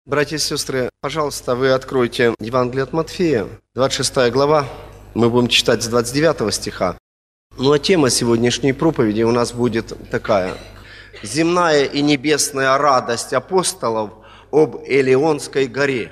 Братья и сестры, пожалуйста, вы откройте Евангелие от Матфея, 26 глава. Мы будем читать с 29 стиха. Ну а тема сегодняшней проповеди у нас будет такая. Земная и небесная радость апостолов об Илионской горе.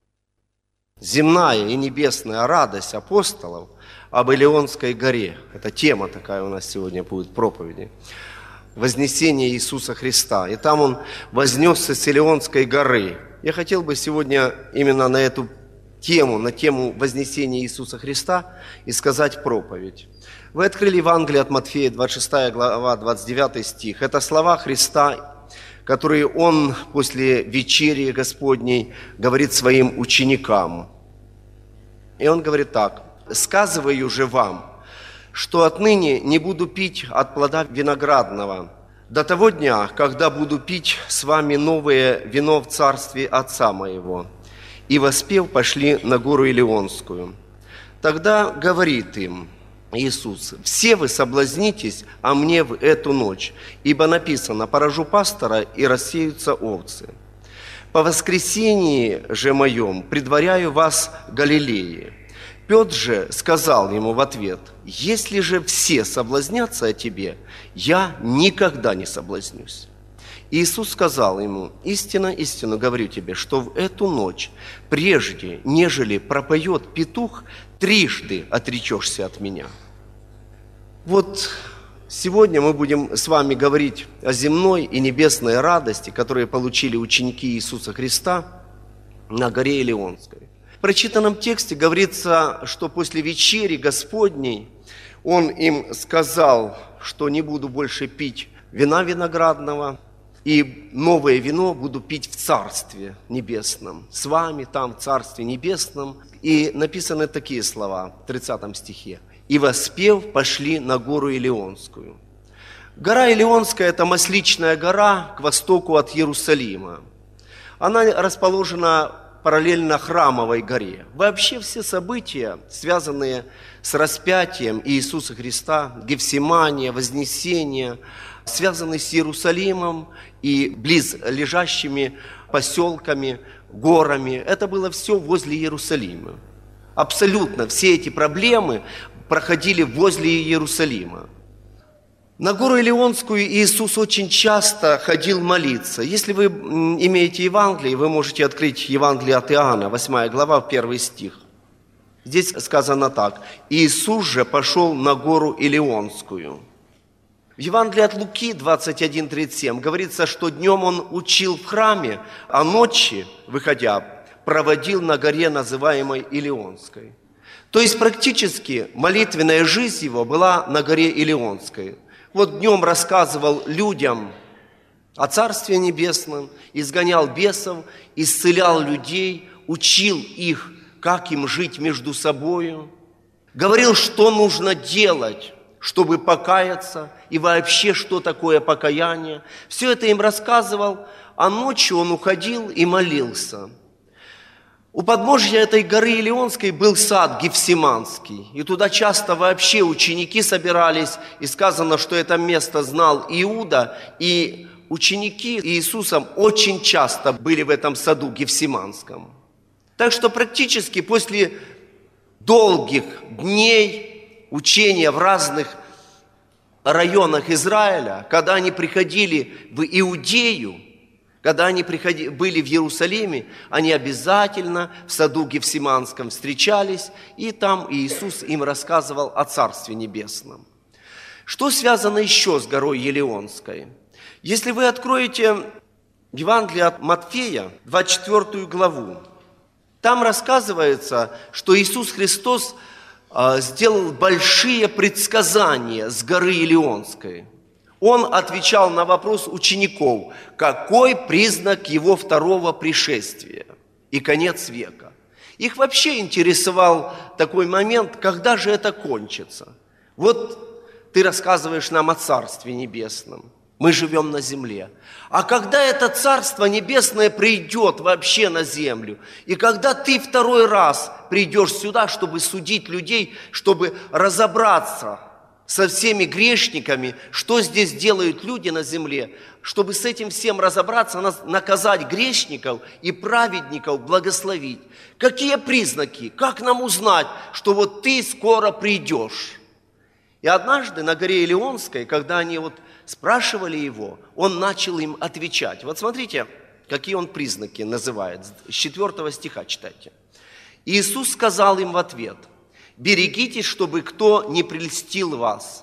Земная и небесная радость апостолов об Илионской горе. Это тема такая у нас сегодня будет проповеди. Вознесение Иисуса Христа. И там Он вознесся с Илионской горы. Я хотел бы сегодня именно на эту тему, на тему вознесения Иисуса Христа и сказать проповедь. Вы открыли Евангелие от Матфея, 26 глава, 29 стих. Это слова Христа, которые Он после вечери Господней говорит своим ученикам. И Он говорит так: «Сказываю же вам, что отныне не буду пить от плода виноградного до того дня, когда буду пить с вами новое вино в царстве Отца моего». И воспев, пошли на гору Илионскую. Тогда говорит им Иисус: «Все вы соблазнитесь о мне в эту ночь, ибо написано: поражу пастора, и рассеются овцы. По воскресении же моем предваряю вас Галилее». Петр же сказал ему в ответ: «Если же все соблазнятся о тебе, я никогда не соблазнюсь». Иисус сказал ему: «Истинно, истинно говорю тебе, что в эту ночь, прежде нежели пропоет петух, трижды отречешься от меня». Вот сегодня мы будем с вами говорить о земной и небесной радости, которые получили ученики Иисуса Христа на горе Илионской. В прочитанном тексте говорится, что после вечери Господней Он им сказал, что не буду больше пить вина виноградного, и новое вино буду пить в Царстве Небесном. С вами там, в Царстве Небесном. И написаны такие слова в 30 стихе. «И воспев, пошли на гору Илионскую». Гора Илионская – это Масличная гора к востоку от Иерусалима. Она расположена параллельно Храмовой горе. Вообще все события, связанные с распятием Иисуса Христа, Гефсимания, Вознесения, связаны с Иерусалимом и близлежащими поселками, горами. Это было все возле Иерусалима. Абсолютно все эти проблемы проходили возле Иерусалима. На гору Илионскую Иисус очень часто ходил молиться. Если вы имеете Евангелие, вы можете открыть Евангелие от Иоанна, 8 глава, 1 стих. Здесь сказано так: «Иисус же пошел на гору Илионскую». В Евангелии от Луки 21:37 говорится, что днем Он учил в храме, а ночи, выходя, проводил на горе, называемой Илионской. То есть практически молитвенная жизнь Его была на горе Илионской. Вот днем рассказывал людям о Царстве Небесном, изгонял бесов, исцелял людей, учил их, как им жить между собою, говорил, что нужно делать, чтобы покаяться, и вообще, что такое покаяние. Все это им рассказывал, а ночью Он уходил и молился. У подножья этой горы Илионской был сад Гефсиманский, и туда часто вообще ученики собирались, и сказано, что это место знал Иуда, и ученики Иисуса очень часто были в этом саду Гефсиманском. Так что практически после долгих дней учения в разных районах Израиля, когда они приходили в Иудею, когда они были в Иерусалиме, они обязательно в саду Гефсиманском встречались, и там Иисус им рассказывал о Царстве Небесном. Что связано еще с горой Илионской? Если вы откроете Евангелие от Матфея, 24 главу, там рассказывается, что Иисус Христос сделал большие предсказания с горы Илионской. Он отвечал на вопрос учеников, какой признак Его второго пришествия и конец века. Их вообще интересовал такой момент, когда же это кончится. Вот ты рассказываешь нам о Царстве Небесном, мы живем на земле. А когда это Царство Небесное придет вообще на землю, и когда ты второй раз придешь сюда, чтобы судить людей, чтобы разобраться со всеми грешниками, что здесь делают люди на земле, чтобы с этим всем разобраться, наказать грешников и праведников благословить. Какие признаки? Как нам узнать, что вот ты скоро придешь? И однажды на горе Илионской, когда они спрашивали его, он начал им отвечать. Вот смотрите, какие он признаки называет. С 4 стиха читайте. Иисус сказал им в ответ: берегитесь, чтобы кто не прельстил вас,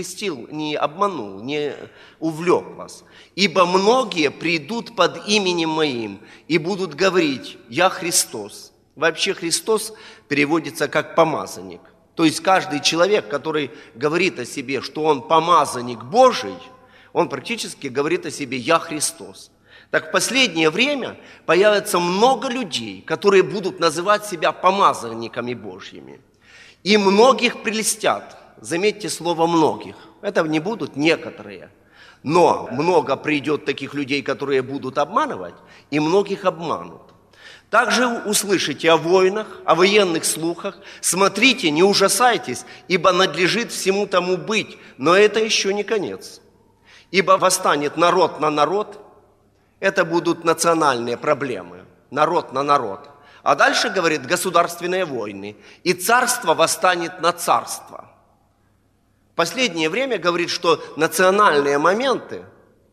не обманул, не увлек вас. Ибо многие придут под именем Моим и будут говорить: Я Христос. Вообще Христос переводится как помазанник. То есть каждый человек, который говорит о себе, что он помазанник Божий, он практически говорит о себе: Я Христос. Так в последнее время появится много людей, которые будут называть себя помазанниками Божьими. И многих прельстят. Заметьте слово «многих». Это не будут некоторые. Но много придет таких людей, которые будут обманывать, и многих обманут. Также услышите о войнах, о военных слухах. Смотрите, не ужасайтесь, ибо надлежит всему тому быть. Но это еще не конец. Ибо восстанет народ на народ. Это будут национальные проблемы. Народ на народ. А дальше, говорит, государственные войны. И царство восстанет на царство. В последнее время говорит, что национальные моменты,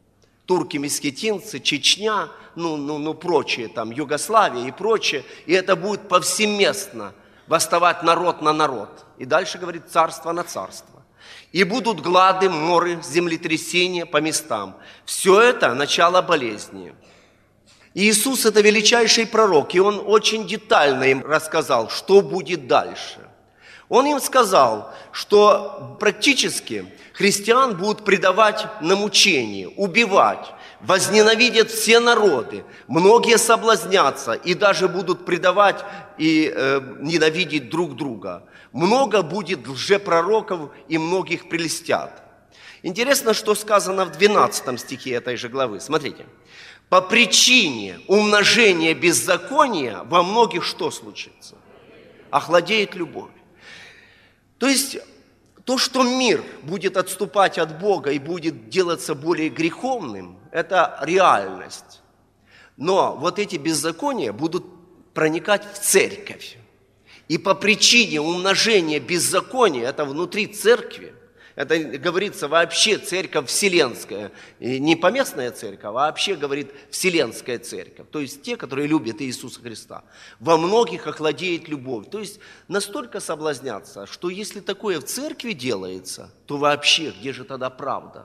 турки-месхетинцы, Чечня, прочие, там, Югославия и прочее, и это будет повсеместно восставать народ на народ. И дальше, говорит, царство на царство. И будут глады, моры, землетрясения по местам. Все это начало болезни. Иисус – это величайший пророк, и Он очень детально им рассказал, что будет дальше. Он им сказал, что практически христиан будут предавать на мучение, убивать, возненавидят все народы, многие соблазнятся и даже будут предавать и ненавидеть друг друга. Много будет лжепророков и многих прельстят. Интересно, что сказано в 12 стихе этой же главы. Смотрите. По причине умножения беззакония во многих что случится? Охладеет любовь. То есть то, что мир будет отступать от Бога и будет делаться более греховным, это реальность. Но вот эти беззакония будут проникать в церковь. И по причине умножения беззакония, это внутри церкви, это говорится вообще церковь вселенская, и не поместная церковь, а вообще говорит вселенская церковь, то есть те, которые любят Иисуса Христа. Во многих охладеет любовь, то есть настолько соблазнятся, что если такое в церкви делается, то вообще где же тогда правда?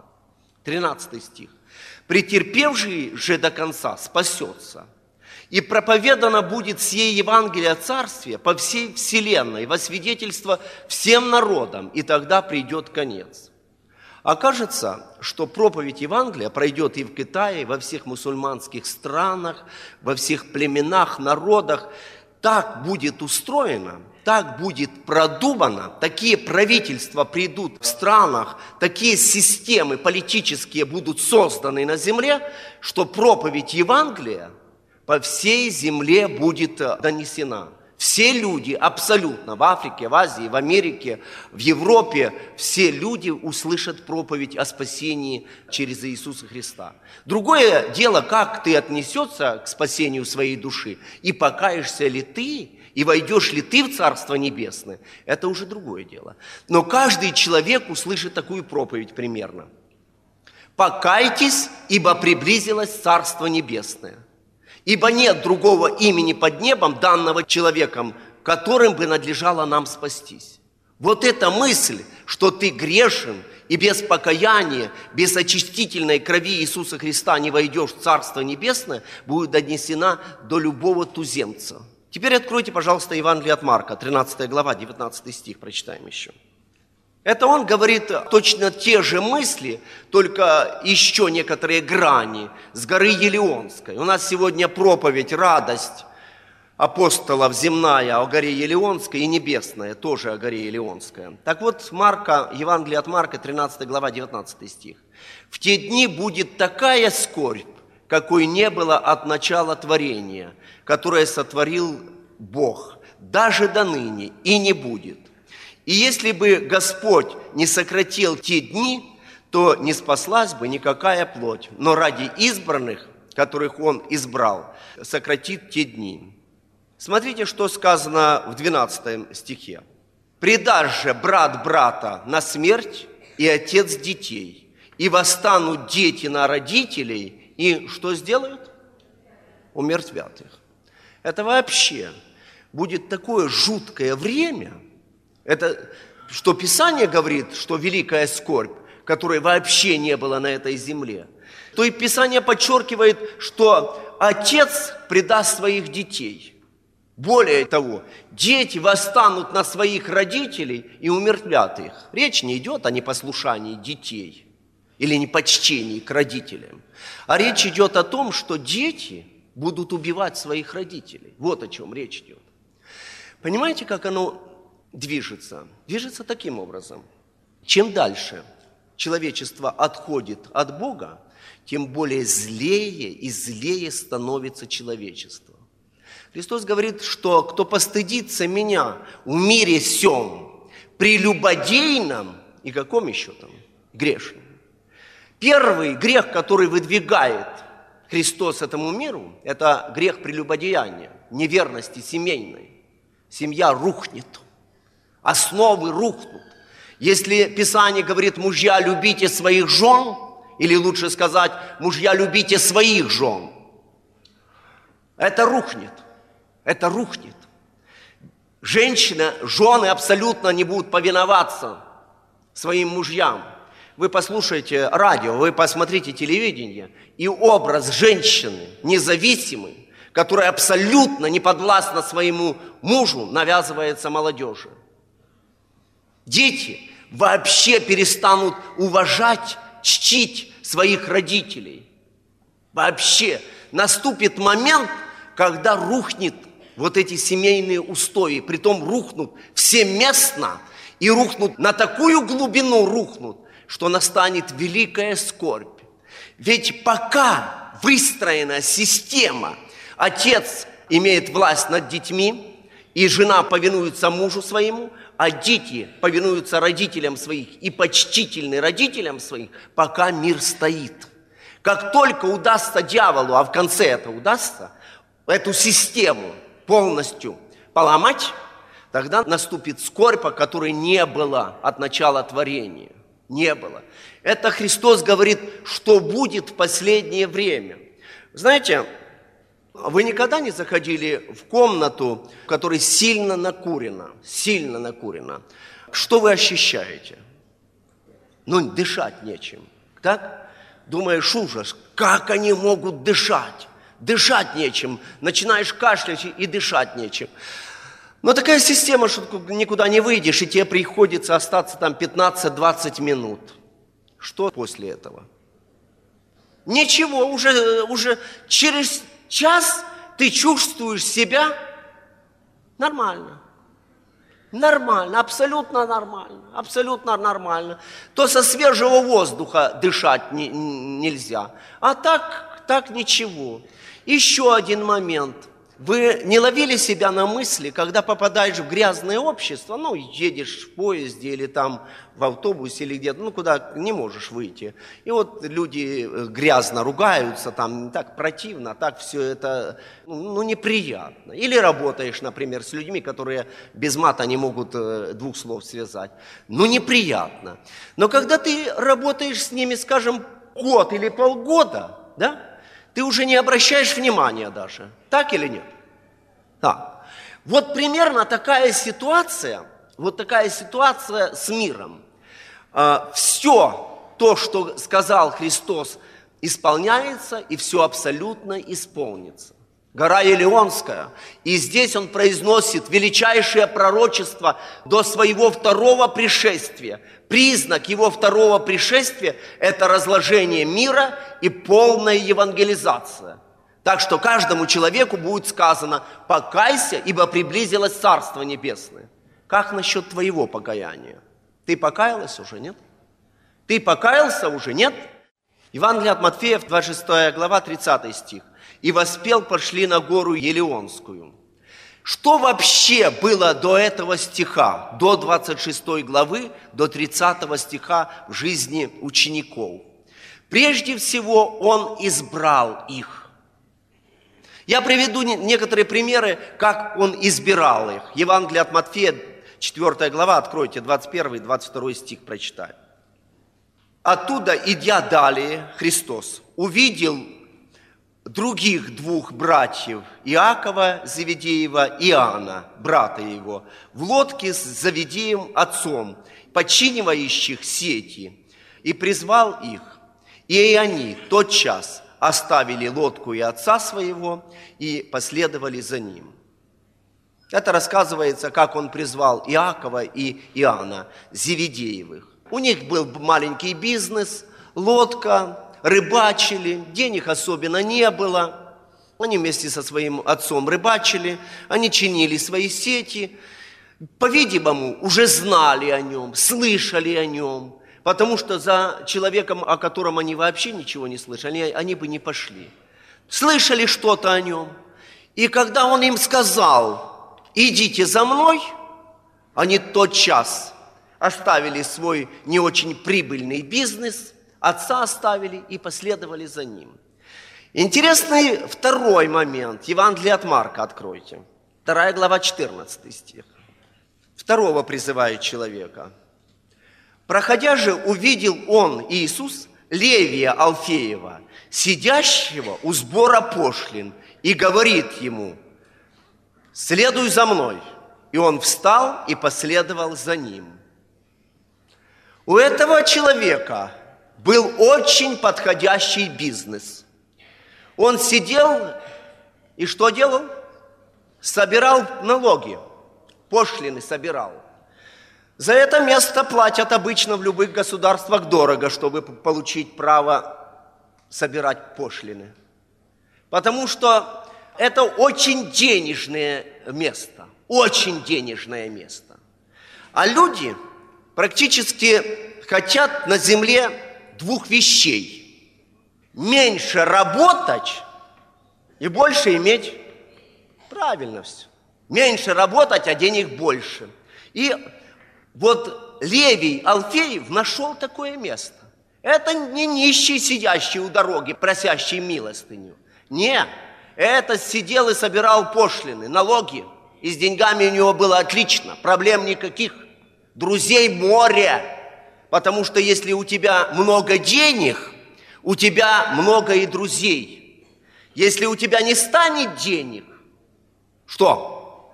13 стих. «Претерпевший же до конца спасется, и проповедано будет сие Евангелие о Царстве по всей вселенной, во свидетельство всем народам, и тогда придет конец». Окажется, что проповедь Евангелия пройдет и в Китае, и во всех мусульманских странах, во всех племенах, народах. Так будет устроено, так будет продумано, такие правительства придут в странах, такие системы политические будут созданы на земле, что проповедь Евангелия по всей земле будет донесена. Все люди абсолютно в Африке, в Азии, в Америке, в Европе, все люди услышат проповедь о спасении через Иисуса Христа. Другое дело, как ты отнесешься к спасению своей души, и покаешься ли ты, и войдешь ли ты в Царство Небесное, это уже другое дело. Но каждый человек услышит такую проповедь примерно. «Покайтесь, ибо приблизилось Царство Небесное». Ибо нет другого имени под небом, данного человеком, которым бы надлежало нам спастись. Вот эта мысль, что ты грешен, и без покаяния, без очистительной крови Иисуса Христа не войдешь в Царство Небесное, будет донесена до любого туземца. Теперь откройте, пожалуйста, Евангелие от Марка, 13 глава, 19 стих, прочитаем еще. Это он говорит точно те же мысли, только еще некоторые грани с горы Елеонской. У нас сегодня проповедь, радость апостолов земная о горе Елеонской и небесная тоже о горе Елеонской. Так вот, Марка, Евангелие от Марка, 13 глава, 19 стих. «В те дни будет такая скорбь, какой не было от начала творения, которое сотворил Бог, даже до ныне и не будет. И если бы Господь не сократил те дни, то не спаслась бы никакая плоть. Но ради избранных, которых Он избрал, сократит те дни. Смотрите, что сказано в 12 стихе. «Предашь же брат брата на смерть и отец детей, и восстанут дети на родителей, и что сделают? Умертвят их». Это вообще будет такое жуткое время, это, что Писание говорит, что великая скорбь, которой вообще не было на этой земле, то и Писание подчеркивает, что отец предаст своих детей. Более того, дети восстанут на своих родителей и умертвят их. Речь не идет о непослушании детей или непочтении к родителям, а речь идет о том, что дети будут убивать своих родителей. Вот о чем речь идет. Понимаете, как оно движется? Движется таким образом. Чем дальше человечество отходит от Бога, тем более злее и злее становится человечество. Христос говорит, что кто постыдится меня в мире сем, прелюбодейном и каком еще там? Грешном. Первый грех, который выдвигает Христос этому миру, это грех прелюбодеяния, неверности семейной. Семья рухнет, основы рухнут. Если Писание говорит, мужья, любите своих жен, или лучше сказать, мужья, любите своих жен, это рухнет. Это рухнет. Женщины, жены абсолютно не будут повиноваться своим мужьям. Вы послушайте радио, вы посмотрите телевидение, и образ женщины независимой, которая абсолютно не подвластна своему мужу, навязывается молодежи. Дети вообще перестанут уважать, чтить своих родителей. Вообще наступит момент, когда рухнет вот эти семейные устои, притом рухнут всеместно и рухнут на такую глубину рухнут, что настанет великая скорбь. Ведь пока выстроена система, отец имеет власть над детьми, и жена повинуется мужу своему, а дети повинуются родителям своих и почтительны родителям своих, пока мир стоит. Как только удастся дьяволу, а в конце это удастся, эту систему полностью поломать, тогда наступит скорбь, которой не было от начала творения. Не было. Это Христос говорит, что будет в последнее время. Знаете, вы никогда не заходили в комнату, в которой сильно накурено? Сильно накурено. Что вы ощущаете? Ну, дышать нечем. Так? Думаешь, ужас, как они могут дышать? Дышать нечем. Начинаешь кашлять и дышать нечем. Но такая система, что никуда не выйдешь, и тебе приходится остаться там 15-20 минут. Что после этого? Ничего, уже через час ты чувствуешь себя нормально. Нормально, абсолютно нормально, абсолютно нормально. То со свежего воздуха дышать нельзя, а так ничего. Еще один момент. Вы не ловили себя на мысли, когда попадаешь в грязное общество, ну, едешь в поезде или там в автобусе или где-то, ну, куда не можешь выйти. И вот люди грязно ругаются, там так противно, так все это, ну, неприятно. Или работаешь, например, с людьми, которые без мата не могут двух слов связать. Ну, неприятно. Но когда ты работаешь с ними, скажем, год или полгода, да, ты уже не обращаешь внимания даже. Так или нет? Так. Вот примерно такая ситуация с миром. Все то, что сказал Христос, исполняется, и все абсолютно исполнится. Гора Елеонская. И здесь он произносит величайшее пророчество до своего второго пришествия. Признак его второго пришествия – это разложение мира и полная евангелизация. Так что каждому человеку будет сказано: покайся, ибо приблизилось Царство Небесное. Как насчет твоего покаяния? Ты покаялась уже, нет? Ты покаялся уже, нет? Евангелие от Матфея, 26 глава, 30 стих. «И воспел пошли на гору Елеонскую. Что вообще было до этого стиха, до 26 главы, до 30 стиха в жизни учеников? Прежде всего, Он избрал их. Я приведу некоторые примеры, как Он избирал их. Евангелие от Матфея, 4 глава, откройте, 21 и 22 стих прочитаем. Оттуда, идя далее, Христос увидел других двух братьев, Иакова Завидеева и Иоанна, брата его, в лодке с Завидеем отцом, подчинивающих сети, и призвал их. И они тотчас оставили лодку и отца своего и последовали за ним. Это рассказывается, как он призвал Иакова и Иоанна, Завидеевых. У них был маленький бизнес, лодка, рыбачили, денег особенно не было. Они вместе со своим отцом рыбачили, они чинили свои сети. По-видимому, уже знали о нем, слышали о нем, потому что за человеком, о котором они вообще ничего не слышали, они бы не пошли. Слышали что-то о нем. И когда он им сказал: идите за мной, они тотчас оставили свой не очень прибыльный бизнес, отца оставили и последовали за ним. Интересный второй момент. Евангелие от Марка откройте. 2 глава, 14 стих. Второго призывает человека. Проходя же, увидел он, Иисус, Левия Алфеева, сидящего у сбора пошлин, и говорит ему: следуй за мной. И он встал и последовал за ним. У этого человека был очень подходящий бизнес. Он сидел и что делал? Собирал налоги, пошлины собирал. За это место платят обычно в любых государствах дорого, чтобы получить право собирать пошлины. Потому что это очень денежное место, очень денежное место. А люди практически хотят на земле двух вещей: меньше работать и больше иметь. Правильно все. Меньше работать, а денег больше. И вот Левий Алфеев нашел такое место. Это не нищий, сидящий у дороги, просящий милостыню. Нет, это сидел и собирал пошлины, налоги. И с деньгами у него было отлично, проблем никаких. Друзей море. Потому что если у тебя много денег, у тебя много и друзей. Если у тебя не станет денег, что?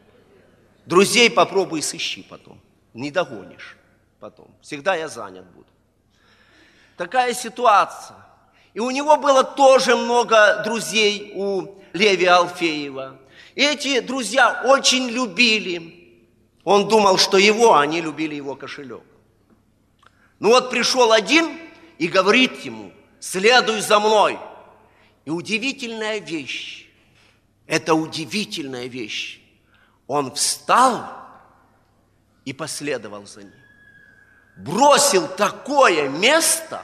Друзей попробуй сыщи потом. Не догонишь потом. Всегда я занят буду. Такая ситуация. И у него было тоже много друзей, у Левия Алфеева. И эти друзья очень любили. Он думал, что они любили его кошелек. Ну вот пришел один и говорит ему: следуй за мной. И удивительная вещь. Это удивительная вещь. Он встал и последовал за ним. Бросил такое место,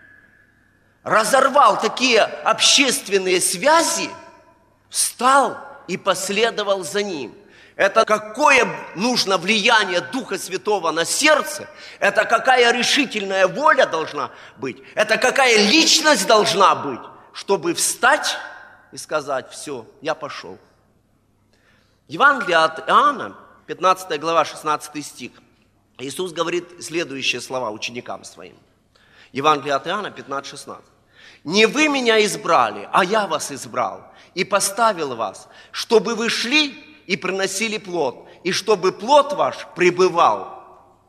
разорвал такие общественные связи, встал и последовал за ним. Это какое нужно влияние Духа Святого на сердце, это какая решительная воля должна быть, это какая личность должна быть, чтобы встать и сказать: все, я пошел. Евангелие от Иоанна, 15 глава, 16 стих. Иисус говорит следующие слова ученикам своим. Евангелие от Иоанна, 15-16. «Не вы меня избрали, а я вас избрал и поставил вас, чтобы вы шли и приносили плод, и чтобы плод ваш пребывал.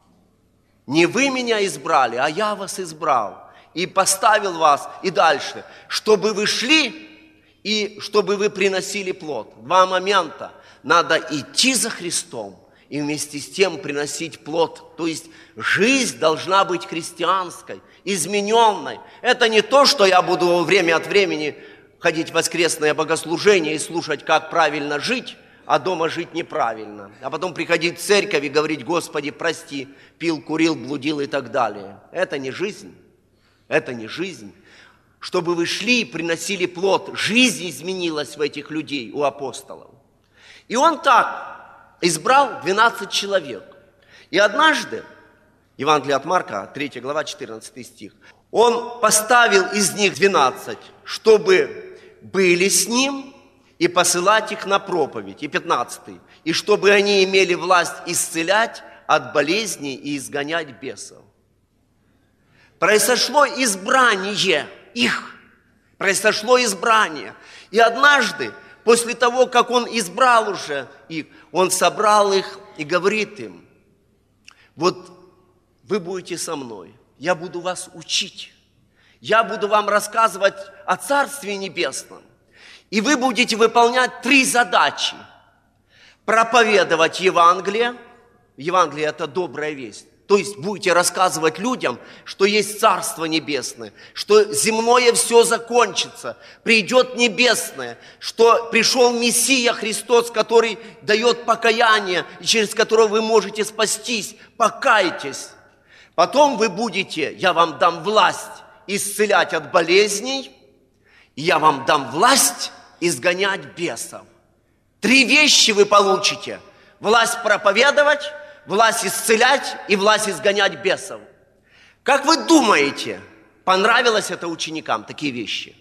Не вы меня избрали, а я вас избрал и поставил вас». И дальше. «Чтобы вы шли и чтобы вы приносили плод». Два момента. Надо идти за Христом и вместе с тем приносить плод. То есть жизнь должна быть христианской, измененной. Это не то, что я буду время от времени ходить в воскресное богослужение и слушать, как правильно жить, а дома жить неправильно. А потом приходить в церковь и говорить: Господи, прости, пил, курил, блудил и так далее. Это не жизнь. Это не жизнь. Чтобы вы шли и приносили плод. Жизнь изменилась в этих людей, у апостолов. И он так избрал 12 человек. И однажды, Евангелие от Марка, 3 глава, 14 стих, он поставил из них 12, чтобы были с ним и посылать их на проповедь. И 15, и чтобы они имели власть исцелять от болезней и изгонять бесов. Произошло избрание их. Произошло избрание. И однажды, после того, как он избрал уже их, он собрал их и говорит им: вот вы будете со мной, я буду вас учить, я буду вам рассказывать о Царстве Небесном, и вы будете выполнять 3 задачи. Проповедовать Евангелие. Евангелие – это добрая весть. То есть будете рассказывать людям, что есть Царство Небесное, что земное все закончится, придет небесное, что пришел Мессия Христос, который дает покаяние, и через которого вы можете спастись. Покайтесь. Потом вы будете, я вам дам власть исцелять от болезней, и я вам дам власть изгонять бесов. 3 вещи вы получите. Власть проповедовать, власть исцелять и власть изгонять бесов. Как вы думаете, понравилось это ученикам, такие вещи?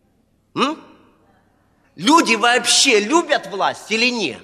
Люди вообще любят власть или нет?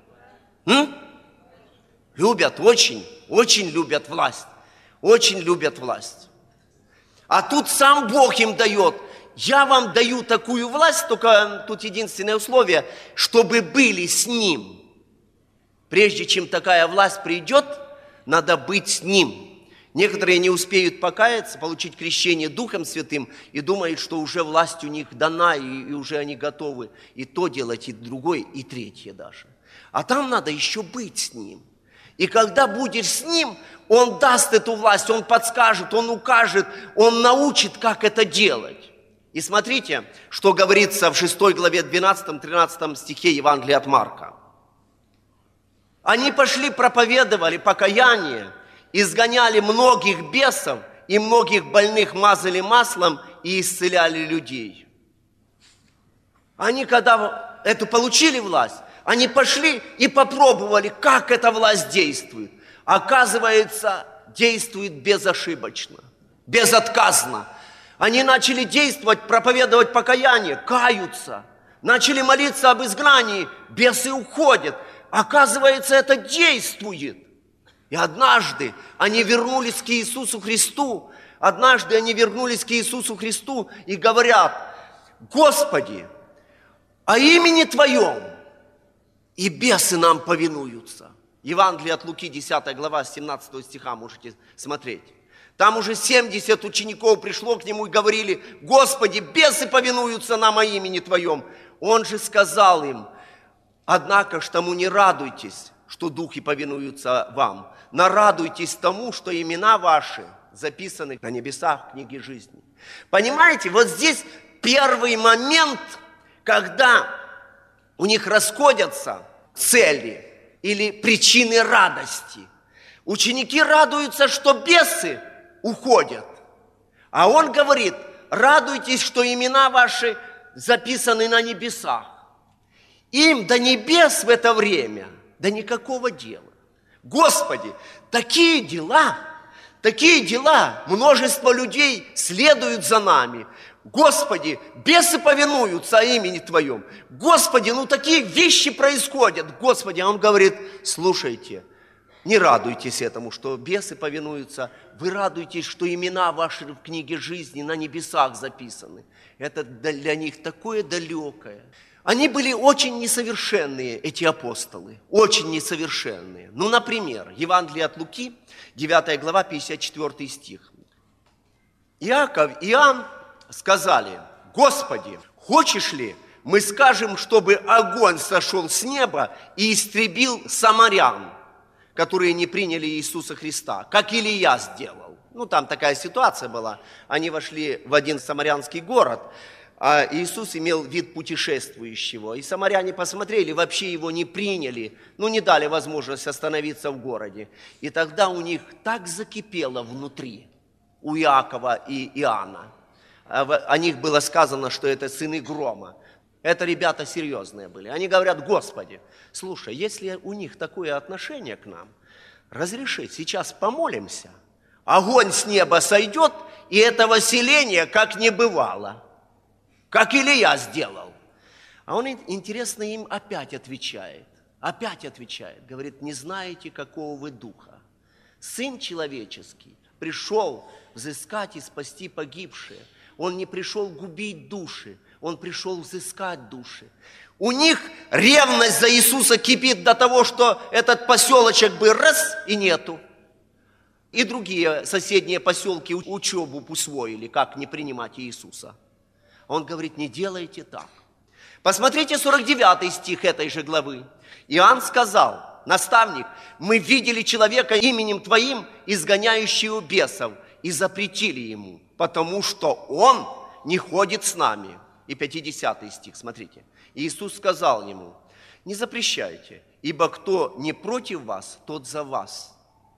Любят, очень, очень любят власть. Очень любят власть. А тут сам Бог им дает. Я вам даю такую власть, только тут единственное условие, чтобы были с Ним. Прежде чем такая власть придет, надо быть с Ним. Некоторые не успеют покаяться, получить крещение Духом Святым и думают, что уже власть у них дана, и уже они готовы и то делать, и другое, и третье даже. А там надо еще быть с Ним. И когда будешь с Ним, Он даст эту власть, Он подскажет, Он укажет, Он научит, как это делать. И смотрите, что говорится в 6 главе 12-13 стихе Евангелия от Марка. Они пошли, проповедовали покаяние, изгоняли многих бесов, и многих больных мазали маслом и исцеляли людей. Они, когда эту получили власть, они пошли и попробовали, как эта власть действует. Оказывается, действует безошибочно, безотказно. Они начали действовать, проповедовать покаяние, каются. Начали молиться об изгнании, бесы уходят. Оказывается, это действует. И однажды они вернулись к Иисусу Христу. Однажды они вернулись к Иисусу Христу и говорят: Господи, о имени Твоем и бесы нам повинуются. Евангелие от Луки, 10 глава, с 17 стиха можете смотреть. Там уже 70 учеников пришло к Нему и говорили: Господи, бесы повинуются нам о имени Твоем. Он же сказал им: однако ж тому не радуйтесь, что духи повинуются вам. Нарадуйтесь тому, что имена ваши записаны на небесах в книге жизни. Понимаете, вот здесь первый момент, когда у них расходятся цели или причины радости. Ученики радуются, что бесы уходят. А он говорит: радуйтесь, что имена ваши записаны на небесах. Им до небес в это время, да никакого дела. Господи, такие дела, множество людей следуют за нами. Господи, бесы повинуются о имени Твоем. Господи, такие вещи происходят. Господи, а Он говорит: слушайте, не радуйтесь этому, что бесы повинуются. Вы радуйтесь, что имена ваши в книге жизни на небесах записаны. Это для них такое далекое. Они были очень несовершенные, эти апостолы, очень несовершенные. Например, Евангелие от Луки, 9 глава, 54 стих. Иаков и Иоанн сказали: Господи, хочешь ли, мы скажем, чтобы огонь сошел с неба и истребил самарян, которые не приняли Иисуса Христа, как Илия сделал. Там такая ситуация была. Они вошли в один самарянский город, а Иисус имел вид путешествующего. И самаряне посмотрели, вообще его не приняли, не дали возможность остановиться в городе. И тогда у них так закипело внутри, у Иакова и Иоанна. О них было сказано, что это сыны грома. Это ребята серьезные были. Они говорят: Господи, слушай, если у них такое отношение к нам, разреши, сейчас помолимся, огонь с неба сойдет, и этого селения как не бывало, как Илия сделал. А он, интересно, им опять отвечает, говорит: не знаете, какого вы духа. Сын человеческий пришел взыскать и спасти погибшие. Он не пришел губить души, он пришел взыскать души. У них ревность за Иисуса кипит до того, что этот поселочек бы раз и нету. И другие соседние поселки учебу усвоили, как не принимать Иисуса. Он говорит: не делайте так. Посмотрите 49 стих этой же главы. Иоанн сказал: наставник, мы видели человека именем Твоим, изгоняющего бесов, и запретили ему, потому что он не ходит с нами. И 50 стих, смотрите. Иисус сказал ему: не запрещайте, ибо кто не против вас, тот за вас.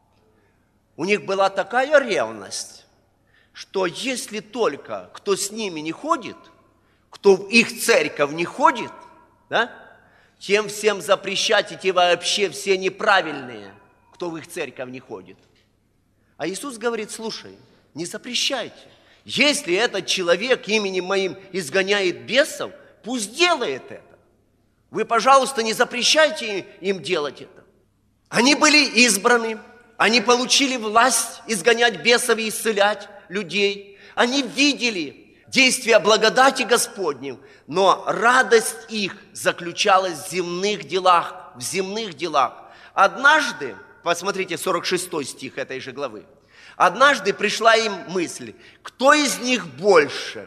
У них была такая ревность, что если только кто с ними не ходит, кто в их церковь не ходит, да, тем всем запрещать, и те вообще все неправильные, кто в их церковь не ходит. А Иисус говорит: слушай, не запрещайте. Если этот человек именем моим изгоняет бесов, пусть делает это. Вы, пожалуйста, не запрещайте им делать это. Они были избраны, они получили власть изгонять бесов и исцелять людей. Они видели действия благодати Господней, но радость их заключалась в земных делах, Однажды, посмотрите 46 стих этой же главы, однажды пришла им мысль: кто из них больше?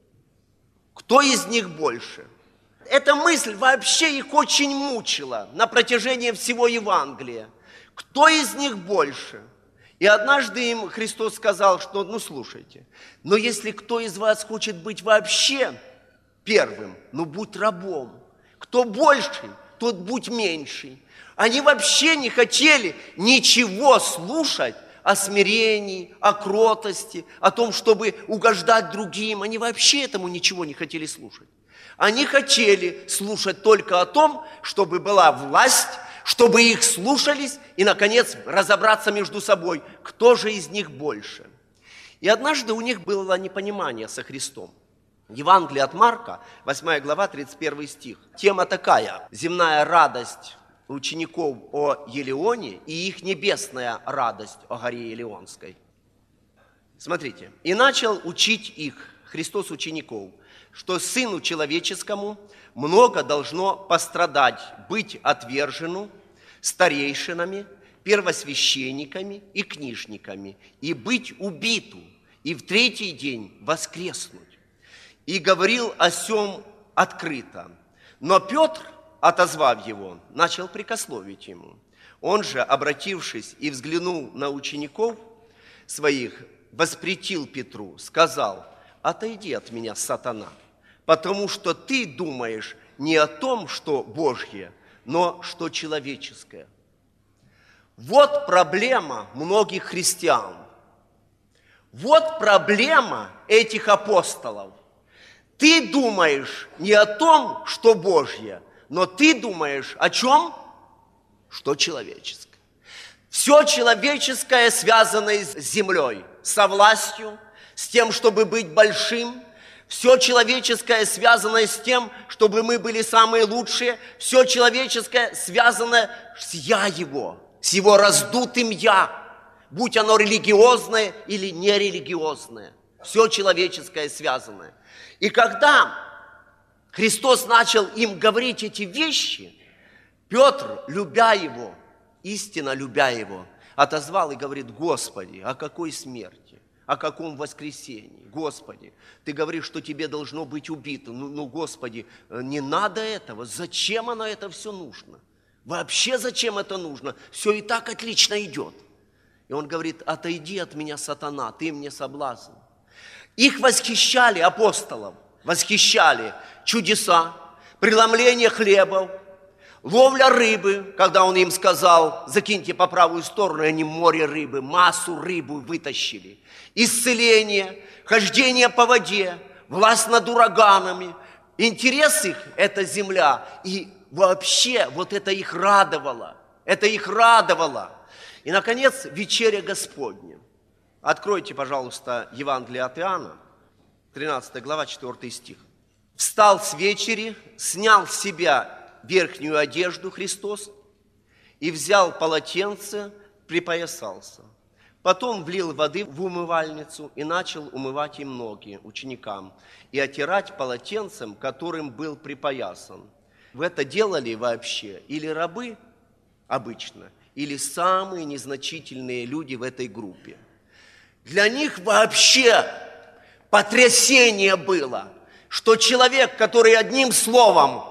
Кто из них больше? Эта мысль вообще их очень мучила на протяжении всего Евангелия. Кто из них больше? И однажды им Христос сказал, что, слушайте, но если кто из вас хочет быть вообще первым, будь рабом. Кто больший, тот будь меньший. Они вообще не хотели ничего слушать о смирении, о кротости, о том, чтобы угождать другим. Они вообще этому ничего не хотели слушать. Они хотели слушать только о том, чтобы была власть, чтобы их слушались и, наконец, разобраться между собой, кто же из них больше. И однажды у них было непонимание со Христом. Евангелие от Марка, 8 глава, 31 стих. Тема такая: земная радость учеников о Елеоне и их небесная радость о горе Елеонской. Смотрите. «И начал учить их, Христос, учеников, что Сыну Человеческому много должно пострадать, быть отвержену старейшинами, первосвященниками и книжниками, и быть убиту, и в третий день воскреснуть. И говорил о сем открыто. Но Петр, отозвав его, начал прикословить ему. Он же, обратившись и взглянув на учеников своих, воспретил Петру, сказал: отойди от меня, сатана, потому что ты думаешь не о том, что Божье, но что человеческое. Вот проблема многих христиан. Вот проблема этих апостолов. Ты думаешь не о том, что Божье, но ты думаешь о чем? Что человеческое. Все человеческое связано с землей, со властью, с тем, чтобы быть большим. Все человеческое связано с тем, чтобы мы были самые лучшие. Все человеческое связано с «я» его, с его раздутым «я», будь оно религиозное или нерелигиозное. Все человеческое связанное. И когда Христос начал им говорить эти вещи, Петр, любя его, истинно любя его, отозвал и говорит: Господи, о какой смерти? О каком воскресении? Господи, Ты говоришь, что Тебе должно быть убито. Господи, не надо этого. Зачем оно это все нужно? Вообще зачем это нужно? Все и так отлично идет. И он говорит: отойди от меня, сатана, ты мне соблазн. Их восхищали, апостолов, восхищали чудеса, преломление хлебов, ловля рыбы, когда он им сказал: закиньте по правую сторону, и они море рыбы, массу рыбы вытащили. Исцеление, хождение по воде, власть над ураганами, интерес их – это земля. И вообще вот это их радовало. Это их радовало. И, наконец, вечеря Господня. Откройте, пожалуйста, Евангелие от Иоанна, 13 глава, 4 стих. «Встал с вечери, снял с себя верхнюю одежду Христос и взял полотенце, припоясался. Потом влил воды в умывальницу и начал умывать им ноги ученикам и отирать полотенцем, которым был припоясан. В это делали вообще или рабы обычно, или самые незначительные люди в этой группе. Для них вообще потрясение было, что человек, который одним словом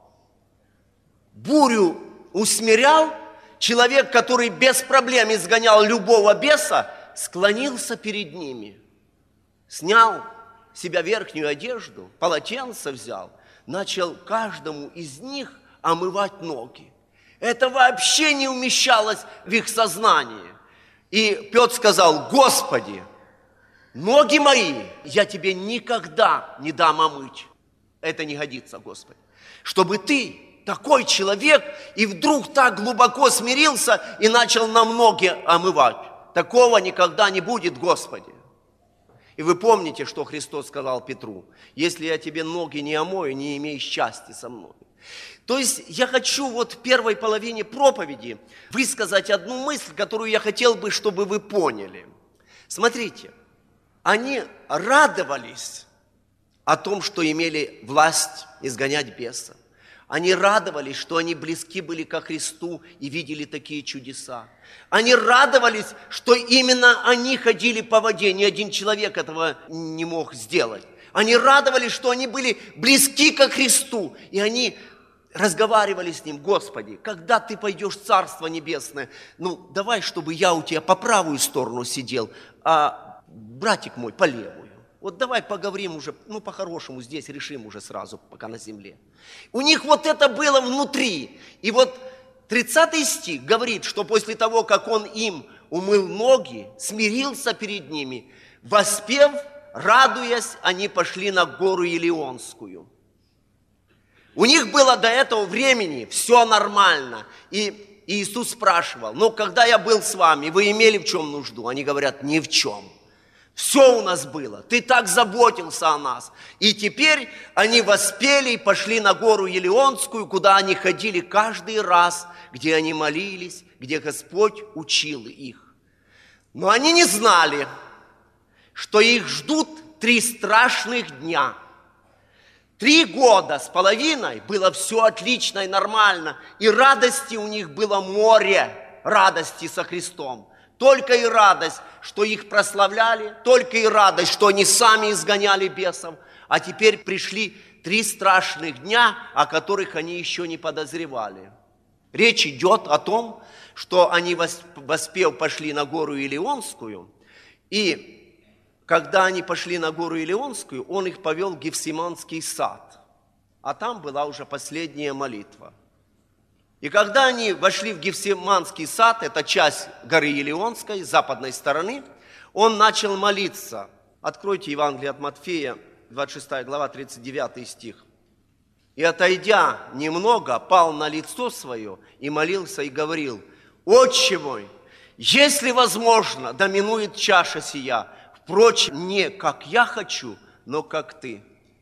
бурю усмирял, человек, который без проблем изгонял любого беса, склонился перед ними, снял с себя верхнюю одежду, полотенце взял, начал каждому из них омывать ноги. Это вообще не умещалось в их сознании. И Петр сказал: Господи, ноги мои я тебе никогда не дам омыть. Это не годится, Господи. Чтобы ты, такой человек, и вдруг так глубоко смирился и начал нам ноги омывать. Такого никогда не будет, Господи. И вы помните, что Христос сказал Петру: если я тебе ноги не омою, не имей счастья со мной. То есть я хочу вот в первой половине проповеди высказать одну мысль, которую я хотел бы, чтобы вы поняли. Смотрите, они радовались о том, что имели власть изгонять беса. Они радовались, что они близки были ко Христу и видели такие чудеса. Они радовались, что именно они ходили по воде, ни один человек этого не мог сделать. Они радовались, что они были близки ко Христу, и они разговаривали с Ним: Господи, когда Ты пойдешь в Царство Небесное, давай, чтобы я у Тебя по правую сторону сидел, а братик мой по левую. Вот давай поговорим уже, по-хорошему здесь решим уже сразу, пока на земле. У них вот это было внутри. И вот 30 стих говорит, что после того, как он им умыл ноги, смирился перед ними, воспев, радуясь, они пошли на гору Елеонскую. У них было до этого времени все нормально. И Иисус спрашивал: когда я был с вами, вы имели в чем нужду? Они говорят: ни в чем. Все у нас было, ты так заботился о нас. И теперь они воспели и пошли на гору Елеонскую, куда они ходили каждый раз, где они молились, где Господь учил их. Но они не знали, что их ждут 3 страшных дня. 3 года с половиной было все отлично и нормально, и радости у них было море, радости со Христом. Только и радость, что их прославляли, только и радость, что они сами изгоняли бесов. А теперь пришли 3 страшных дня, о которых они еще не подозревали. Речь идет о том, что они, воспев, пошли на гору Елеонскую, и когда они пошли на гору Елеонскую, он их повел в Гефсиманский сад, а там была уже последняя молитва. И когда они вошли в Гефсиманский сад, это часть горы Елеонской, с западной стороны, он начал молиться. Откройте Евангелие от Матфея, 26 глава, 39 стих. «И, отойдя немного, пал на лицо свое и молился, и говорил: Отче мой, если возможно, да минует чаша сия, впрочем, не как я хочу, но как ты».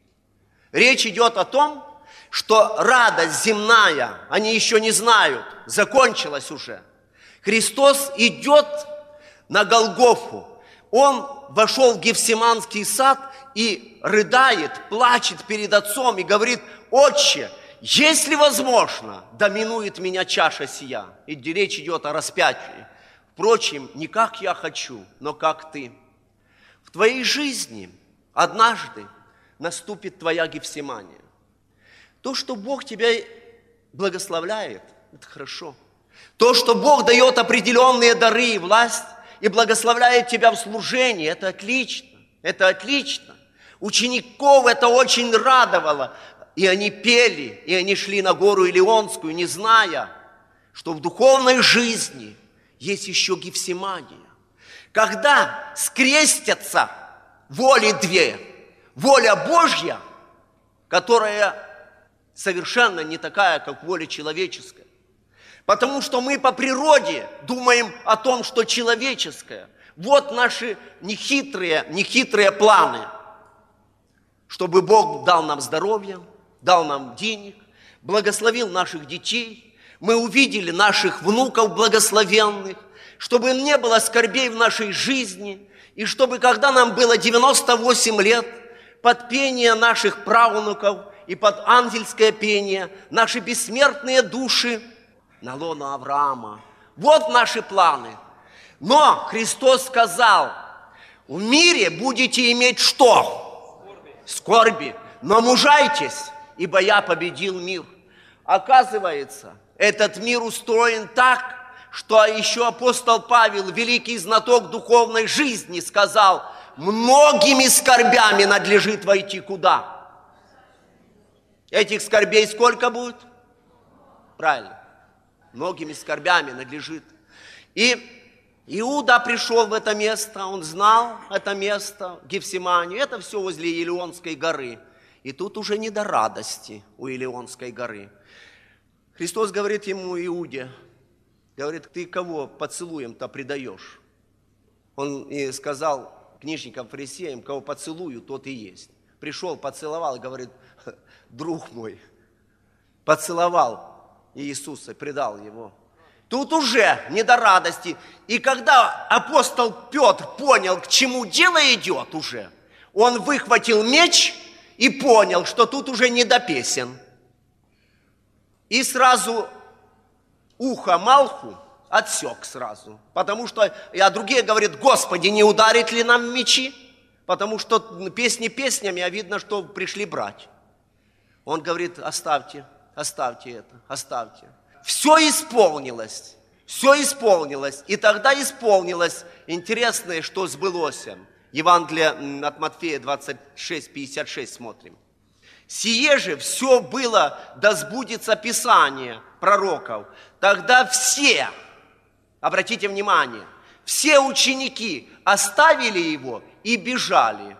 Речь идет о том, что радость земная, они еще не знают, закончилась уже. Христос идет на Голгофу. Он вошел в Гефсиманский сад и рыдает, плачет перед Отцом и говорит: Отче, если возможно, да минует меня чаша сия. И речь идет о распятии. Впрочем, не как я хочу, но как ты. В твоей жизни однажды наступит твоя Гефсимания. То, что Бог тебя благословляет, это хорошо. То, что Бог дает определенные дары и власть, и благословляет тебя в служении, это отлично. Это отлично. Учеников это очень радовало. И они пели, и они шли на гору Елеонскую, не зная, что в духовной жизни есть еще Гефсимания. Когда скрестятся воли 2, воля Божья которая совершенно не такая, как воля человеческая. Потому что мы по природе думаем о том, что человеческое. Вот наши нехитрые планы, чтобы Бог дал нам здоровье, дал нам денег, благословил наших детей, мы увидели наших внуков благословенных, чтобы не было скорбей в нашей жизни, и чтобы, когда нам было 98 лет, под пение наших правнуков и под ангельское пение наши бессмертные души на лоно Авраама. Вот наши планы. Но Христос сказал, в мире будете иметь что? Скорби. Но мужайтесь, ибо я победил мир. Оказывается, этот мир устроен так, что еще апостол Павел, великий знаток духовной жизни, сказал, многими скорбями надлежит войти куда? Этих скорбей сколько будет? Правильно. Многими скорбями надлежит. И Иуда пришел в это место, он знал это место, Гефсиманию, это все возле Елеонской горы. И тут уже не до радости у Елеонской горы. Христос говорит ему, Иуде, говорит, ты кого поцелуем-то предаешь? Он и сказал книжникам, фарисеям, кого поцелую, тот и есть. Пришел, поцеловал, говорит, друг мой, поцеловал Иисуса, предал его. Тут уже не до радости. И когда апостол Петр понял, к чему дело идет уже, он выхватил меч и понял, что тут уже не до песен. И сразу ухо Малху отсек сразу. Потому что, а другие говорят, Господи, не ударит ли нам мечи? Потому что песни песнями, а видно, что пришли брать. Он говорит, оставьте это, оставьте. Все исполнилось. И тогда исполнилось интересное, что сбылось. Евангелие от Матфея 26:56 смотрим. Сие же все было, да сбудется Писание пророков. Тогда все, обратите внимание, все ученики оставили его и бежали.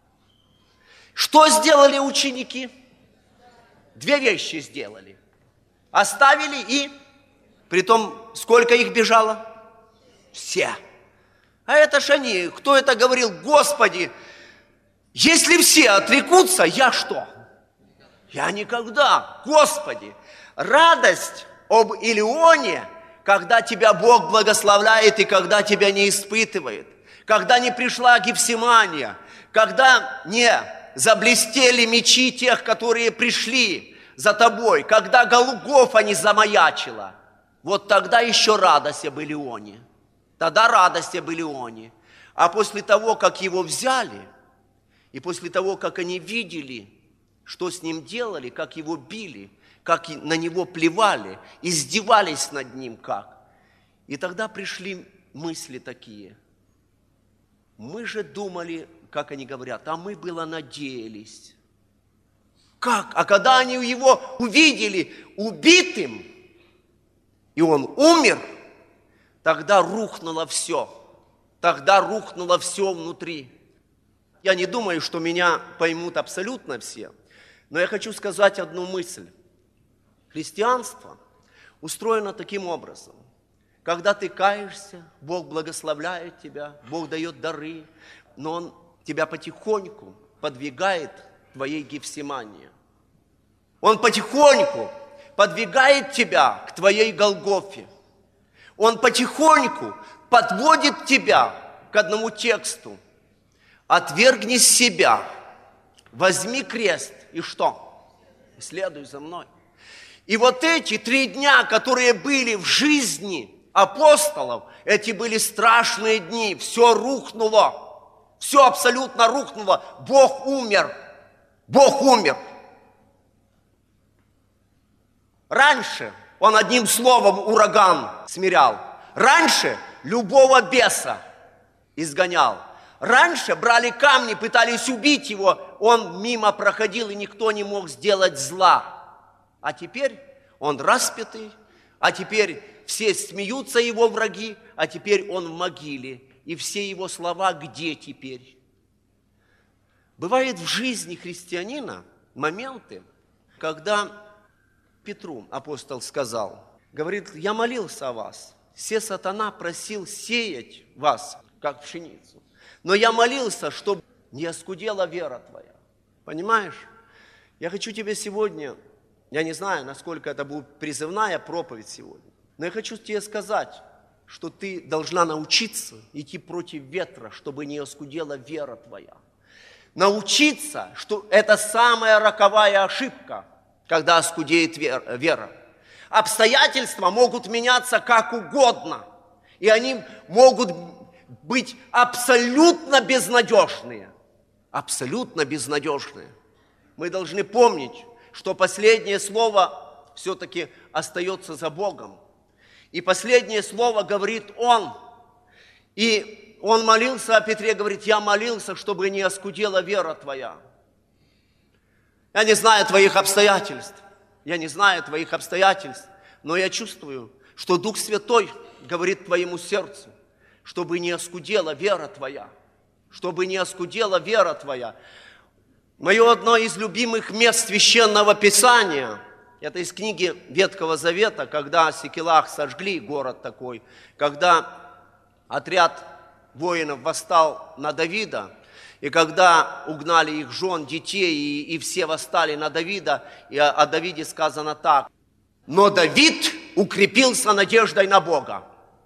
Что сделали ученики? Две вещи сделали. Оставили и, притом, сколько их бежало? Все. А это ж они, кто это говорил? Господи, если все отрекутся, я что? Я никогда. Господи, радость об Илионе, когда тебя Бог благословляет и когда тебя не испытывает, когда не пришла Гефсимания, когда не заблестели мечи тех, которые пришли за тобой, когда Голгофа не замаячила, вот тогда еще радость об Илионе. Тогда радость об Илионе. А после того, как его взяли, и после того, как они видели, что с ним делали, как его били, как на него плевали, издевались над ним как. И тогда пришли мысли такие. Мы же думали, как они говорят, а мы было надеялись. Как? А когда они его увидели убитым, и он умер, тогда рухнуло все. Тогда рухнуло все внутри. Я не думаю, что меня поймут абсолютно все, но я хочу сказать одну мысль. Христианство устроено таким образом. Когда ты каешься, Бог благословляет тебя, Бог дает дары, но Он тебя потихоньку подвигает к твоей Гефсимании. Он потихоньку подвигает тебя к твоей Голгофе. Он потихоньку подводит тебя к одному тексту. Отвергни себя, возьми крест и что? Следуй за мной. И вот эти 3 дня, которые были в жизни апостолов, эти были страшные дни, все рухнуло, все абсолютно рухнуло, Бог умер, Бог умер. Раньше Он одним словом ураган смирял, раньше любого беса изгонял. Раньше брали камни, пытались убить его, он мимо проходил, и никто не мог сделать зла. А теперь он распятый, а теперь все смеются его враги, а теперь он в могиле. И все его слова где теперь? Бывает в жизни христианина моменты, когда Петру апостол сказал, говорит, я молился о вас, сатана просил сеять вас, как пшеницу, но я молился, чтобы не оскудела вера твоя. Понимаешь? Я хочу тебе сегодня, я не знаю, насколько это будет призывная проповедь сегодня, но я хочу тебе сказать, что ты должна научиться идти против ветра, чтобы не оскудела вера твоя. Научиться, что это самая роковая ошибка, когда оскудеет вера. Обстоятельства могут меняться как угодно, и они могут быть абсолютно безнадежные. Абсолютно безнадежные. Мы должны помнить, что последнее слово все-таки остается за Богом. И последнее слово говорит Он. И Он молился о Петре, говорит, я молился, чтобы не оскудела вера твоя. Я не знаю твоих обстоятельств. Я не знаю твоих обстоятельств. Но я чувствую, что Дух Святой говорит твоему сердцу, чтобы не оскудела вера твоя. Чтобы не оскудела вера твоя. Мое одно из любимых мест Священного Писания, это из книги Ветхого Завета, когда Сикелах сожгли город такой, когда отряд воинов восстал на Давида, и когда угнали их жен, детей, и все восстали на Давида, и о Давиде сказано так, но Давид укрепился надеждой на Бога.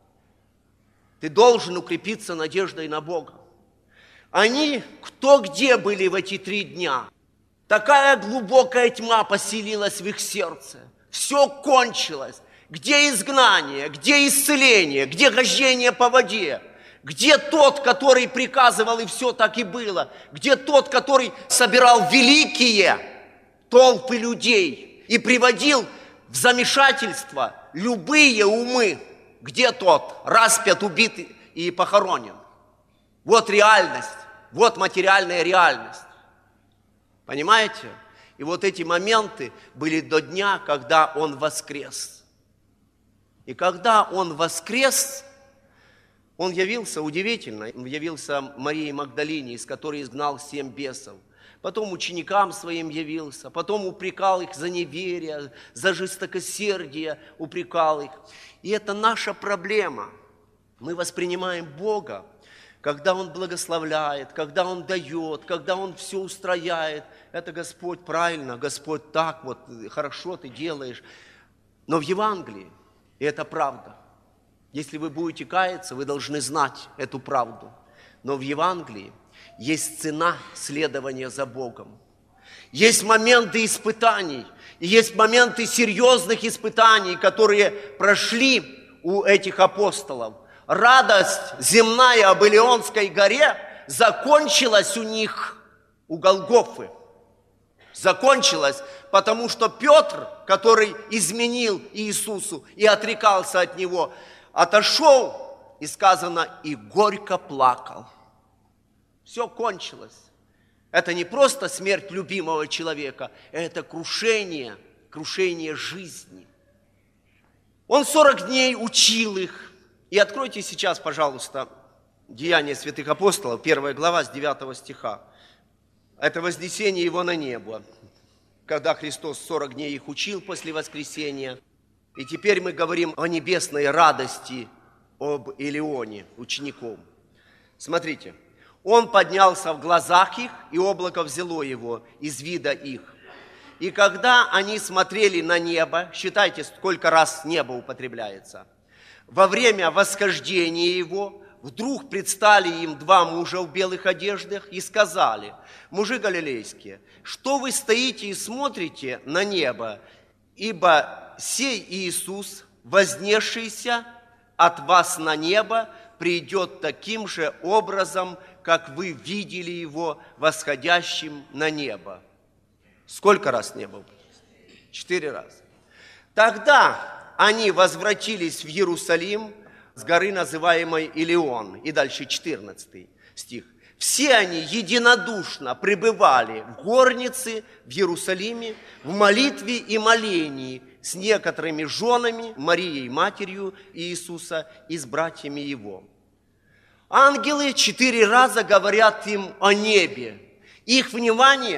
Ты должен укрепиться надеждой на Бога. Они кто где были в эти 3 дня. Такая глубокая тьма поселилась в их сердце. Все кончилось. Где изгнание, где исцеление, где хождение по воде? Где тот, который приказывал, и все так и было? Где тот, который собирал великие толпы людей и приводил в замешательство любые умы? Где тот? Распят, убит и похоронен. Вот реальность, вот материальная реальность. Понимаете? И вот эти моменты были до дня, когда Он воскрес. И когда Он воскрес, Он явился удивительно. Он явился Марии Магдалине, из которой изгнал 7 бесов. Потом ученикам своим явился, потом упрекал их за неверие, за жестокосердие упрекал их. И это наша проблема. Мы воспринимаем Бога, когда Он благословляет, когда Он дает, когда Он все устрояет. Это Господь правильно, Господь так вот, хорошо ты делаешь. Но в Евангелии, и это правда, если вы будете каяться, вы должны знать эту правду. Но в Евангелии есть цена следования за Богом. Есть моменты испытаний, и есть моменты серьезных испытаний, которые прошли у этих апостолов. Радость земная об Илионской горе закончилась у них у Голгофы. Закончилась, потому что Петр, который изменил Иисусу и отрекался от Него, отошел, и сказано, и горько плакал. Все кончилось. Это не просто смерть любимого человека, это крушение жизни. Он 40 дней учил их. И откройте сейчас, пожалуйста, Деяния святых апостолов, 1 глава с 9 стиха. Это вознесение Его на небо, когда Христос 40 дней их учил после воскресения. И теперь мы говорим о небесной радости об Илионе, учеником. Смотрите. Он поднялся в глазах их, и облако взяло его из вида их. И когда они смотрели на небо, считайте, сколько раз небо употребляется, во время восхождения его вдруг предстали им 2 мужа в белых одеждах и сказали: мужи галилейские, что вы стоите и смотрите на небо, ибо сей Иисус, вознесшийся от вас на небо, придет таким же образом, как вы видели Его восходящим на небо. Сколько раз не был? 4 раза. Тогда они возвратились в Иерусалим с горы, называемой Илион. И дальше 14 стих. Все они единодушно пребывали в горнице в Иерусалиме, в молитве и молении с некоторыми женами, Марией, матерью Иисуса, и с братьями Его. Ангелы 4 раза говорят им о небе. Их внимание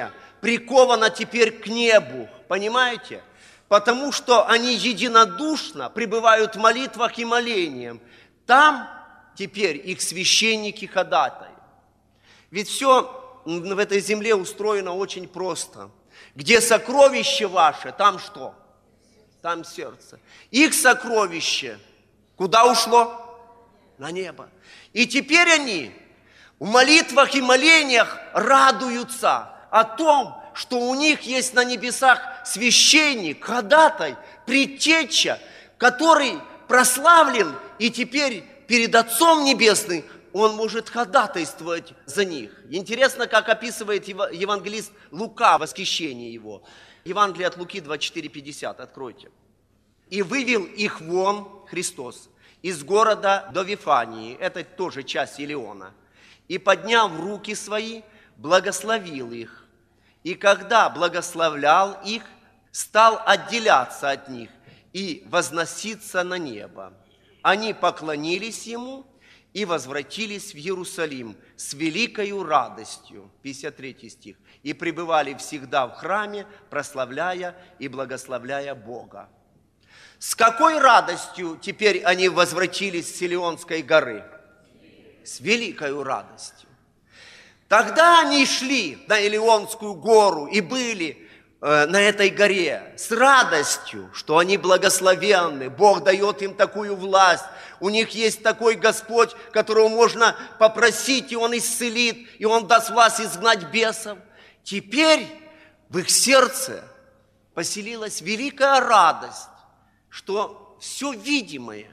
прикована теперь к небу. Понимаете? Потому что они единодушно пребывают в молитвах и молениях. Там теперь их священники ходатай. Ведь все в этой земле устроено очень просто. Где сокровище ваше, там что? Там сердце. Их сокровище куда ушло? На небо. И теперь они в молитвах и молениях радуются о том, что у них есть на небесах священник, ходатай, предтеча, который прославлен, и теперь перед Отцом Небесным он может ходатайствовать за них. Интересно, как описывает евангелист Лука восхищение его. Евангелие от Луки 24:50, откройте. «И вывел их вон, Христос, из города до Вифании», это тоже часть Илиона, «и, подняв руки свои, благословил их. И когда благословлял их, стал отделяться от них и возноситься на небо. Они поклонились ему и возвратились в Иерусалим с великою радостью». 53 стих. «И пребывали всегда в храме, прославляя и благословляя Бога». С какой радостью теперь они возвратились с Силионской горы? С великою радостью. Тогда они шли на Илионскую гору и были на этой горе с радостью, что они благословенны, Бог дает им такую власть, у них есть такой Господь, которого можно попросить, и Он исцелит, и Он даст власть изгнать бесов. Теперь в их сердце поселилась великая радость, что все видимое,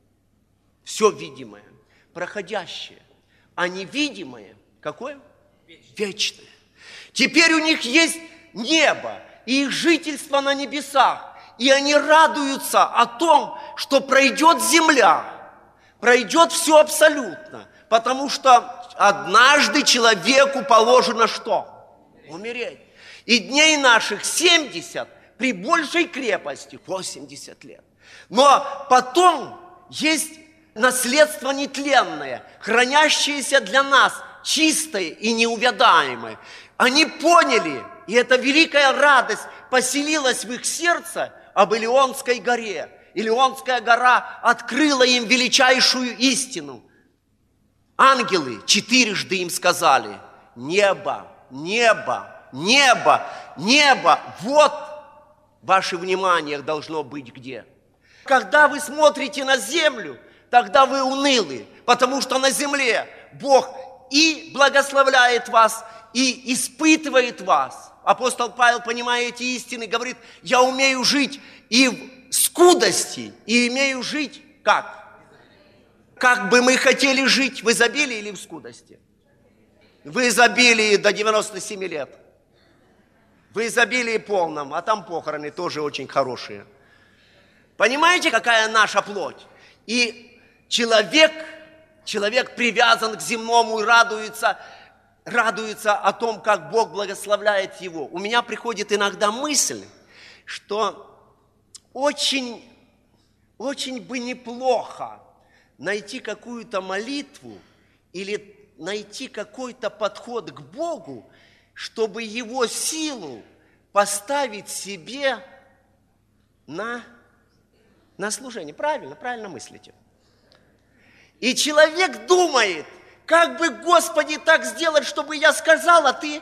проходящее, а невидимое, какое? Вечное. Теперь у них есть небо и их жительство на небесах, и они радуются о том, что пройдет земля, пройдет все абсолютно, потому что однажды человеку положено что? Умереть. И дней наших 70, при большей крепости 80 лет. Но потом есть наследство нетленное, хранящееся для нас, чистое и неувядаемое. Они поняли, и эта великая радость поселилась в их сердце об Илионской горе. Илионская гора открыла им величайшую истину. Ангелы 4 им сказали: небо, небо, небо, небо. Вот ваше внимание должно быть где? Когда вы смотрите на землю, тогда вы унылы, потому что на земле Бог и благословляет вас, и испытывает вас. Апостол Павел, понимая эти истины, говорит: я умею жить и в скудости, и умею жить как? Как бы мы хотели жить, в изобилии или в скудости? В изобилии до 97 лет. В изобилии полном, а там похороны тоже очень хорошие. Понимаете, какая наша плоть? И человек привязан к земному и радуется о том, как Бог благословляет его. У меня приходит иногда мысль, что очень бы неплохо найти какую-то молитву или найти какой-то подход к Богу, чтобы Его силу поставить себе на служение. Правильно мыслите. И человек думает: как бы, Господи, так сделать, чтобы я сказал, а ты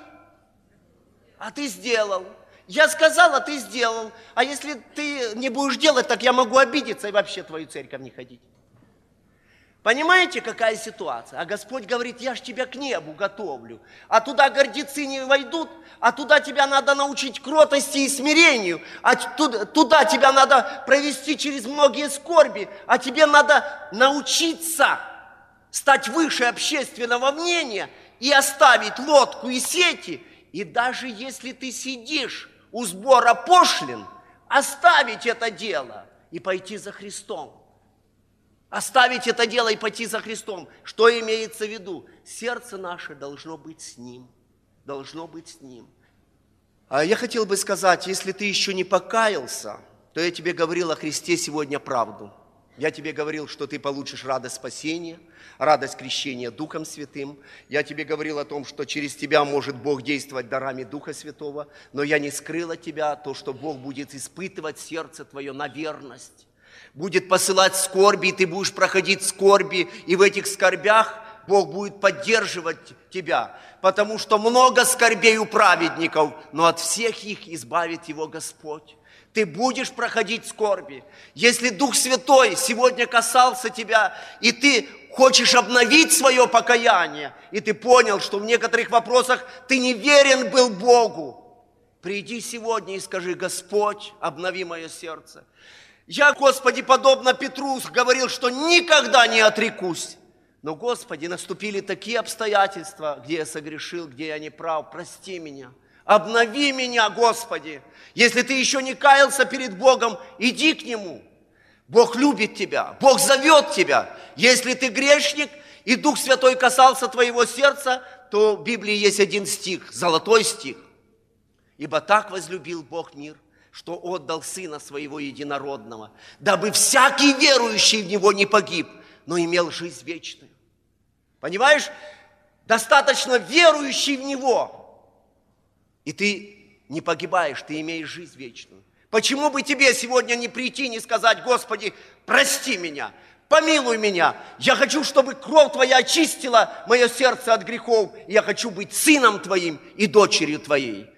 сделал. Я сказал, а ты сделал. А если ты не будешь делать, так я могу обидеться и вообще в твою церковь не ходить. Понимаете, какая ситуация? А Господь говорит: я ж тебя к небу готовлю. А туда гордецы не войдут, а туда тебя надо научить кротости и смирению. А туда тебя надо провести через многие скорби. А тебе надо научиться стать выше общественного мнения и оставить лодку и сети. И даже если ты сидишь у сбора пошлин, оставить это дело и пойти за Христом. Оставить это дело и пойти за Христом. Что имеется в виду? Сердце наше должно быть с Ним. Должно быть с Ним. А я хотел бы сказать, если ты еще не покаялся, то я тебе говорил о Христе сегодня правду. Я тебе говорил, что ты получишь радость спасения, радость крещения Духом Святым. Я тебе говорил о том, что через тебя может Бог действовать дарами Духа Святого. Но я не скрыл от тебя то, что Бог будет испытывать сердце твое на верность. Будет посылать скорби, и ты будешь проходить скорби. И в этих скорбях Бог будет поддерживать тебя. Потому что много скорбей у праведников, но от всех их избавит его Господь. Ты будешь проходить скорби. Если Дух Святой сегодня касался тебя, и ты хочешь обновить свое покаяние, и ты понял, что в некоторых вопросах ты не верен был Богу, приди сегодня и скажи: Господь, обнови мое сердце. Я, Господи, подобно Петру, говорил, что никогда не отрекусь. Но, Господи, наступили такие обстоятельства, где я согрешил, где я не прав. Прости меня. Обнови меня, Господи. Если ты еще не каялся перед Богом, иди к Нему. Бог любит тебя, Бог зовет тебя. Если ты грешник, и Дух Святой касался твоего сердца, то в Библии есть один стих, золотой стих. «Ибо так возлюбил Бог мир, что отдал Сына Своего Единородного, дабы всякий верующий в Него не погиб, но имел жизнь вечную». Понимаешь? Достаточно верующий в Него, и ты не погибаешь, ты имеешь жизнь вечную. Почему бы тебе сегодня не прийти, не сказать: Господи, прости меня, помилуй меня. Я хочу, чтобы кровь Твоя очистила мое сердце от грехов. Я хочу быть сыном Твоим и дочерью Твоей.